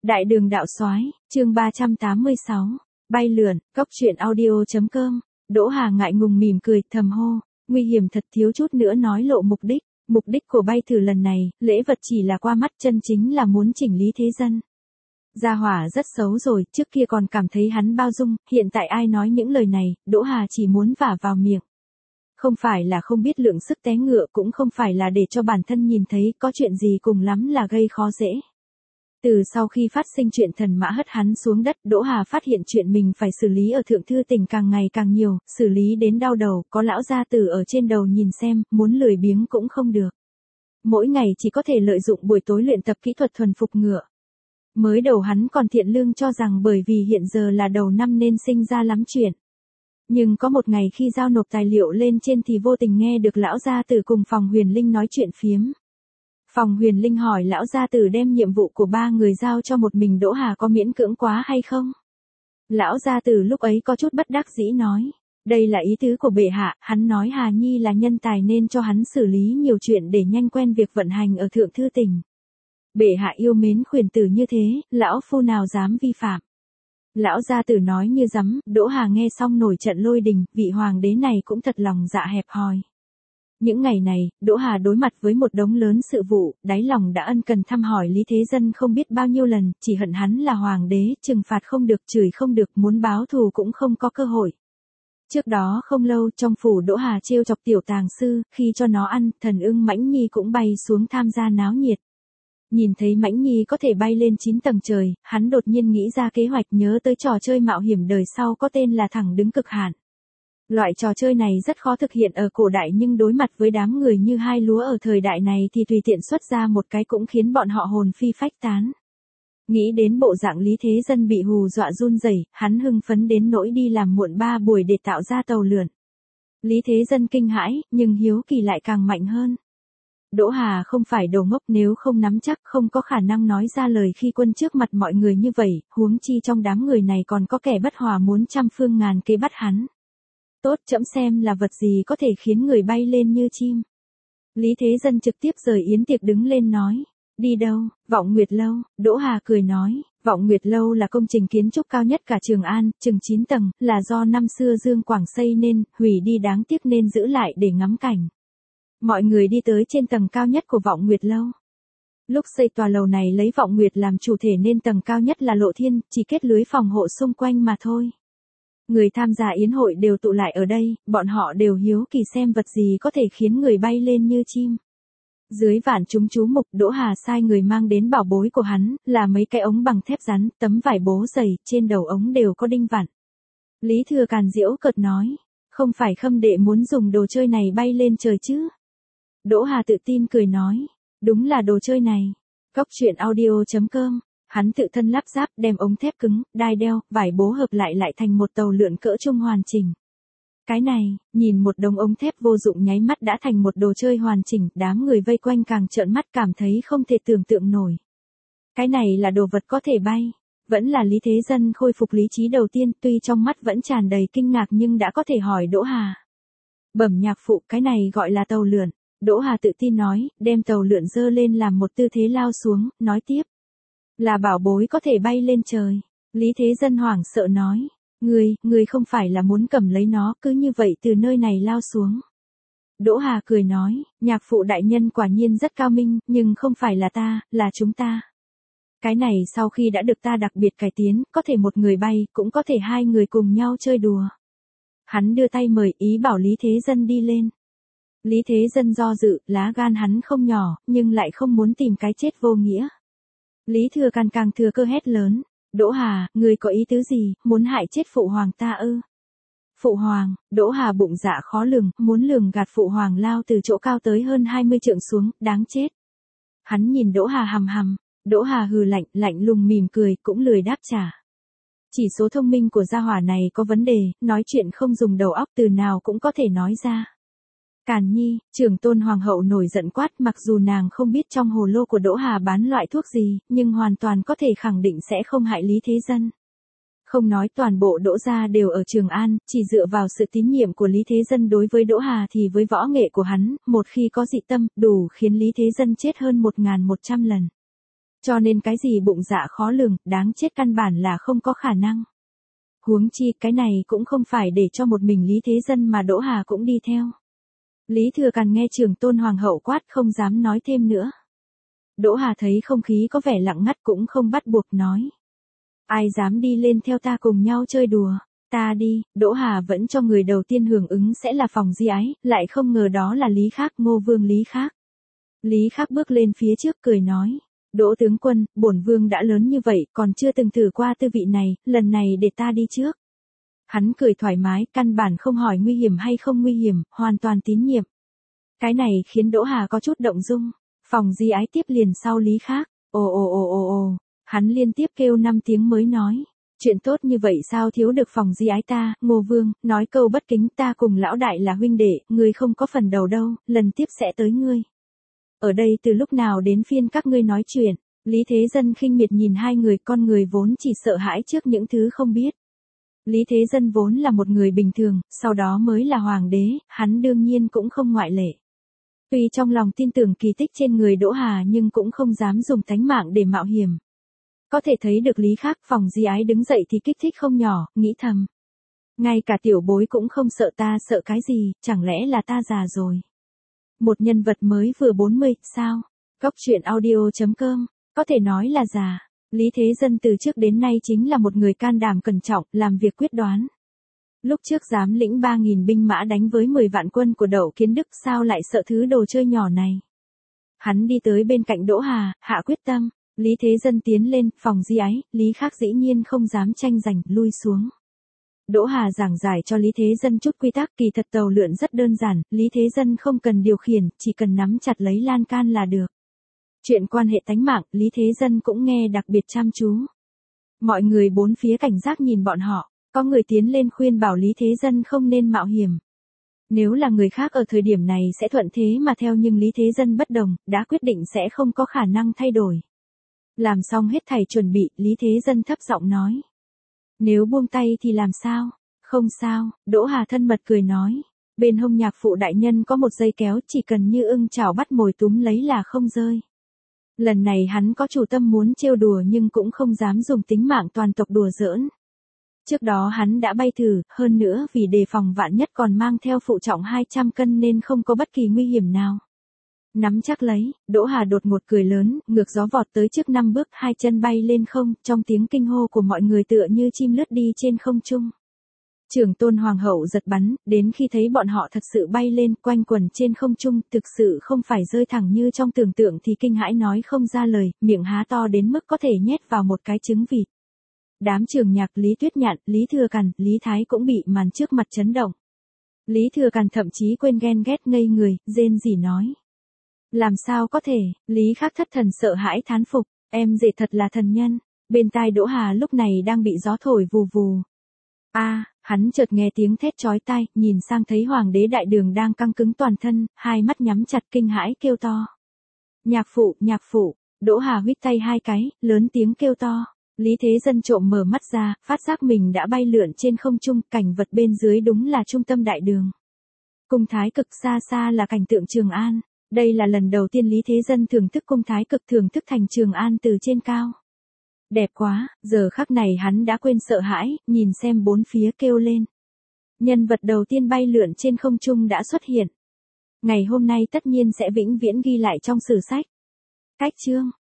Đại đường đạo soái, chương 386, bay lượn, cốc truyện audio.com, Đỗ Hà ngại ngùng mỉm cười, thầm hô, nguy hiểm thật, thiếu chút nữa nói lộ mục đích của bay thử lần này, lễ vật chỉ là qua mắt, chân chính là muốn chỉnh lý thế dân. Gia hỏa rất xấu rồi, trước kia còn cảm thấy hắn bao dung, hiện tại ai nói những lời này, Đỗ Hà chỉ muốn vả vào miệng. Không phải là không biết lượng sức té ngựa, cũng không phải là để cho bản thân nhìn thấy, có chuyện gì cùng lắm là gây khó dễ. Từ sau khi phát sinh chuyện thần mã hất hắn xuống đất, Đỗ Hà phát hiện chuyện mình phải xử lý ở Thượng Thư Tỉnh càng ngày càng nhiều, xử lý đến đau đầu, có lão gia tử ở trên đầu nhìn xem, muốn lười biếng cũng không được. Mỗi ngày chỉ có thể lợi dụng buổi tối luyện tập kỹ thuật thuần phục ngựa. Mới đầu hắn còn thiện lương cho rằng bởi vì hiện giờ là đầu năm nên sinh ra lắm chuyện. Nhưng có một ngày khi giao nộp tài liệu lên trên thì vô tình nghe được lão gia tử cùng Phòng Huyền Linh nói chuyện phiếm. Phòng Huyền Linh hỏi lão gia tử đem nhiệm vụ của ba người giao cho một mình Đỗ Hà có miễn cưỡng quá hay không? Lão gia tử lúc ấy có chút bất đắc dĩ nói, đây là ý tứ của bệ hạ, hắn nói Hà Nhi là nhân tài nên cho hắn xử lý nhiều chuyện để nhanh quen việc vận hành ở Thượng Thư Tỉnh. Bệ hạ yêu mến khuyển tử như thế, lão phu nào dám vi phạm. Lão gia tử nói như rắm, Đỗ Hà nghe xong nổi trận lôi đình, vị hoàng đế này cũng thật lòng dạ hẹp hòi. Những ngày này, Đỗ Hà đối mặt với một đống lớn sự vụ, đáy lòng đã ân cần thăm hỏi Lý Thế Dân không biết bao nhiêu lần, chỉ hận hắn là hoàng đế, trừng phạt không được, chửi không được, muốn báo thù cũng không có cơ hội. Trước đó không lâu, trong phủ Đỗ Hà trêu chọc tiểu tàng sư, khi cho nó ăn, thần ưng Mãnh Nhi cũng bay xuống tham gia náo nhiệt. Nhìn thấy Mãnh Nhi có thể bay lên 9 tầng trời, hắn đột nhiên nghĩ ra kế hoạch, nhớ tới trò chơi mạo hiểm đời sau có tên là thẳng đứng cực hạn. Loại trò chơi này rất khó thực hiện ở cổ đại nhưng đối mặt với đám người như hai lúa ở thời đại này thì tùy tiện xuất ra một cái cũng khiến bọn họ hồn phi phách tán. Nghĩ đến bộ dạng Lý Thế Dân bị hù dọa run rẩy, hắn hưng phấn đến nỗi đi làm muộn 3 buổi để tạo ra tàu lượn. Lý Thế Dân kinh hãi, nhưng hiếu kỳ lại càng mạnh hơn. Đỗ Hà không phải đồ ngốc, nếu không nắm chắc không có khả năng nói ra lời khi quân trước mặt mọi người như vậy, huống chi trong đám người này còn có kẻ bất hòa muốn trăm phương ngàn kế bắt hắn. Tốt, trẫm xem là vật gì có thể khiến người bay lên như chim. Lý Thế Dân trực tiếp rời yến tiệc đứng lên nói, đi đâu? Vọng Nguyệt Lâu. Đỗ Hà cười nói, Vọng Nguyệt Lâu là công trình kiến trúc cao nhất cả Trường An, chừng 9 tầng, là do năm xưa Dương Quảng xây nên, hủy đi đáng tiếc nên giữ lại để ngắm cảnh. Mọi người đi tới trên tầng cao nhất của Vọng Nguyệt Lâu. Lúc xây tòa lầu này lấy Vọng Nguyệt làm chủ thể nên tầng cao nhất là lộ thiên, chỉ kết lưới phòng hộ xung quanh mà thôi. Người tham gia yến hội đều tụ lại ở đây, bọn họ đều hiếu kỳ xem vật gì có thể khiến người bay lên như chim. Dưới vạn chúng chú mục, Đỗ Hà sai người mang đến bảo bối của hắn, là mấy cái ống bằng thép rắn, tấm vải bố dày, trên đầu ống đều có đinh vặn. Lý Thừa Càn giễu cợt nói, không phải Khâm đệ muốn dùng đồ chơi này bay lên trời chứ? Đỗ Hà tự tin cười nói, đúng là đồ chơi này. Cốc truyện audio.com, hắn tự thân lắp ráp, đem ống thép cứng, đai đeo, vải bố hợp lại thành một tàu lượn cỡ trung hoàn chỉnh. Cái này, nhìn một đống ống thép vô dụng nháy mắt đã thành một đồ chơi hoàn chỉnh, đám người vây quanh càng trợn mắt cảm thấy không thể tưởng tượng nổi. Cái này là đồ vật có thể bay. Vẫn là Lý Thế Dân khôi phục lý trí đầu tiên, tuy trong mắt vẫn tràn đầy kinh ngạc nhưng đã có thể hỏi Đỗ Hà. Bẩm nhạc phụ, cái này gọi là tàu lượn. Đỗ Hà tự tin nói, đem tàu lượn dơ lên làm một tư thế lao xuống, nói tiếp. Là bảo bối có thể bay lên trời. Lý Thế Dân hoảng sợ nói, ngươi không phải là muốn cầm lấy nó, cứ như vậy từ nơi này lao xuống. Đỗ Hà cười nói, nhạc phụ đại nhân quả nhiên rất cao minh, nhưng không phải là ta, là chúng ta. Cái này sau khi đã được ta đặc biệt cải tiến, có thể một người bay, cũng có thể hai người cùng nhau chơi đùa. Hắn đưa tay mời, ý bảo Lý Thế Dân đi lên. Lý Thế Dân do dự, lá gan hắn không nhỏ, nhưng lại không muốn tìm cái chết vô nghĩa. Lý Thừa Càn càng thừa cơ hét lớn, Đỗ Hà, ngươi có ý tứ gì, muốn hại chết phụ hoàng ta ư? Phụ hoàng, Đỗ Hà bụng dạ khó lường, muốn lường gạt phụ hoàng lao từ chỗ cao tới hơn 20 trượng xuống, đáng chết. Hắn nhìn Đỗ Hà hằm hằm, Đỗ Hà hừ lạnh lùng mỉm cười, cũng lười đáp trả. Chỉ số thông minh của gia hỏa này có vấn đề, nói chuyện không dùng đầu óc từ nào cũng có thể nói ra. Càn Nhi, trưởng tôn hoàng hậu nổi giận quát, mặc dù nàng không biết trong hồ lô của Đỗ Hà bán loại thuốc gì, nhưng hoàn toàn có thể khẳng định sẽ không hại Lý Thế Dân. Không nói toàn bộ Đỗ gia đều ở Trường An, chỉ dựa vào sự tín nhiệm của Lý Thế Dân đối với Đỗ Hà thì với võ nghệ của hắn, một khi có dị tâm, đủ khiến Lý Thế Dân chết hơn 1100 lần. Cho nên cái gì bụng dạ khó lường, đáng chết căn bản là không có khả năng. Huống chi cái này cũng không phải để cho một mình Lý Thế Dân mà Đỗ Hà cũng đi theo. Lý Thừa Càn nghe Trưởng Tôn Hoàng hậu quát không dám nói thêm nữa. Đỗ Hà thấy không khí có vẻ lặng ngắt cũng không bắt buộc nói. Ai dám đi lên theo ta cùng nhau chơi đùa, ta đi. Đỗ Hà vẫn cho người đầu tiên hưởng ứng sẽ là Phòng Di Ái, lại không ngờ đó là Lý Khác, Ngô Vương Lý Khác. Lý Khác bước lên phía trước cười nói. Đỗ tướng quân, bổn vương đã lớn như vậy còn chưa từng thử qua tư vị này, lần này để ta đi trước. Hắn cười thoải mái, căn bản không hỏi nguy hiểm hay không nguy hiểm, hoàn toàn tín nhiệm. Cái này khiến Đỗ Hà có chút động dung. Phòng Di Ái tiếp liền sau Lý Khác. Ồ. Hắn liên tiếp kêu 5 tiếng mới nói. Chuyện tốt như vậy sao thiếu được Phòng Di Ái ta, Ngô Vương, nói câu bất kính ta cùng lão đại là huynh đệ, ngươi không có phần đầu đâu, lần tiếp sẽ tới ngươi. Ở đây từ lúc nào đến phiên các ngươi nói chuyện, Lý Thế Dân khinh miệt nhìn hai người con người vốn chỉ sợ hãi trước những thứ không biết. Lý Thế Dân vốn là một người bình thường, sau đó mới là hoàng đế, hắn đương nhiên cũng không ngoại lệ. Tuy trong lòng tin tưởng kỳ tích trên người Đỗ Hà nhưng cũng không dám dùng tánh mạng để mạo hiểm. Có thể thấy được Lý Khác, Phòng Di Ái đứng dậy thì kích thích không nhỏ, nghĩ thầm. Ngay cả tiểu bối cũng không sợ ta sợ cái gì, chẳng lẽ là ta già rồi. Một nhân vật mới vừa 40, sao? Góc truyện audio.com, có thể nói là già. Lý Thế Dân từ trước đến nay chính là một người can đảm cẩn trọng, làm việc quyết đoán. Lúc trước dám lĩnh 3.000 binh mã đánh với 10 vạn quân của Đậu Kiến Đức sao lại sợ thứ đồ chơi nhỏ này. Hắn đi tới bên cạnh Đỗ Hà, hạ quyết tâm. Lý Thế Dân tiến lên, Phòng Di Ái, Lý Khác dĩ nhiên không dám tranh giành, lui xuống. Đỗ Hà giảng giải cho Lý Thế Dân chút quy tắc kỳ thật tàu lượn rất đơn giản, Lý Thế Dân không cần điều khiển, chỉ cần nắm chặt lấy lan can là được. Chuyện quan hệ tánh mạng, Lý Thế Dân cũng nghe đặc biệt chăm chú. Mọi người bốn phía cảnh giác nhìn bọn họ, có người tiến lên khuyên bảo Lý Thế Dân không nên mạo hiểm. Nếu là người khác ở thời điểm này sẽ thuận thế mà theo nhưng Lý Thế Dân bất đồng, đã quyết định sẽ không có khả năng thay đổi. Làm xong hết thảy chuẩn bị, Lý Thế Dân thấp giọng nói. Nếu buông tay thì làm sao? Không sao, Đỗ Hà thân mật cười nói. Bên hông nhạc phụ đại nhân có một dây kéo chỉ cần như ưng chảo bắt mồi túm lấy là không rơi. Lần này hắn có chủ tâm muốn trêu đùa nhưng cũng không dám dùng tính mạng toàn tộc đùa giỡn. Trước đó hắn đã bay thử, hơn nữa vì đề phòng vạn nhất còn mang theo phụ trọng 200 cân nên không có bất kỳ nguy hiểm nào. Nắm chắc lấy, Đỗ Hà đột ngột cười lớn, ngược gió vọt tới trước 5 bước, 2 chân bay lên không, trong tiếng kinh hô của mọi người tựa như chim lướt đi trên không trung. Trưởng Tôn Hoàng hậu giật bắn, đến khi thấy bọn họ thật sự bay lên quanh quần trên không trung, thực sự không phải rơi thẳng như trong tưởng tượng thì kinh hãi nói không ra lời, miệng há to đến mức có thể nhét vào một cái trứng vịt. Đám Trường Nhạc, Lý Tuyết Nhạn, Lý Thừa Càn, Lý Thái cũng bị màn trước mặt chấn động. Lý Thừa Càn thậm chí quên ghen ghét ngây người, rên rỉ nói. Làm sao có thể, Lý Khác thất thần sợ hãi thán phục, em rể thật là thần nhân. Bên tai Đỗ Hà lúc này đang bị gió thổi vù vù. Hắn chợt nghe tiếng thét chói tai, nhìn sang thấy Hoàng đế Đại Đường đang căng cứng toàn thân, hai mắt nhắm chặt kinh hãi kêu to. Nhạc phụ, Đỗ Hà huýt tay hai cái, lớn tiếng kêu to. Lý Thế Dân trộm mở mắt ra, phát giác mình đã bay lượn trên không trung, cảnh vật bên dưới đúng là trung tâm Đại Đường. Cung Thái Cực xa xa là cảnh tượng Trường An. Đây là lần đầu tiên Lý Thế Dân thưởng thức cung Thái Cực thưởng thức thành Trường An từ trên cao. Đẹp quá, giờ khắc này hắn đã quên sợ hãi, nhìn xem bốn phía kêu lên. Nhân vật đầu tiên bay lượn trên không trung đã xuất hiện. Ngày hôm nay tất nhiên sẽ vĩnh viễn ghi lại trong sử sách. Cách chương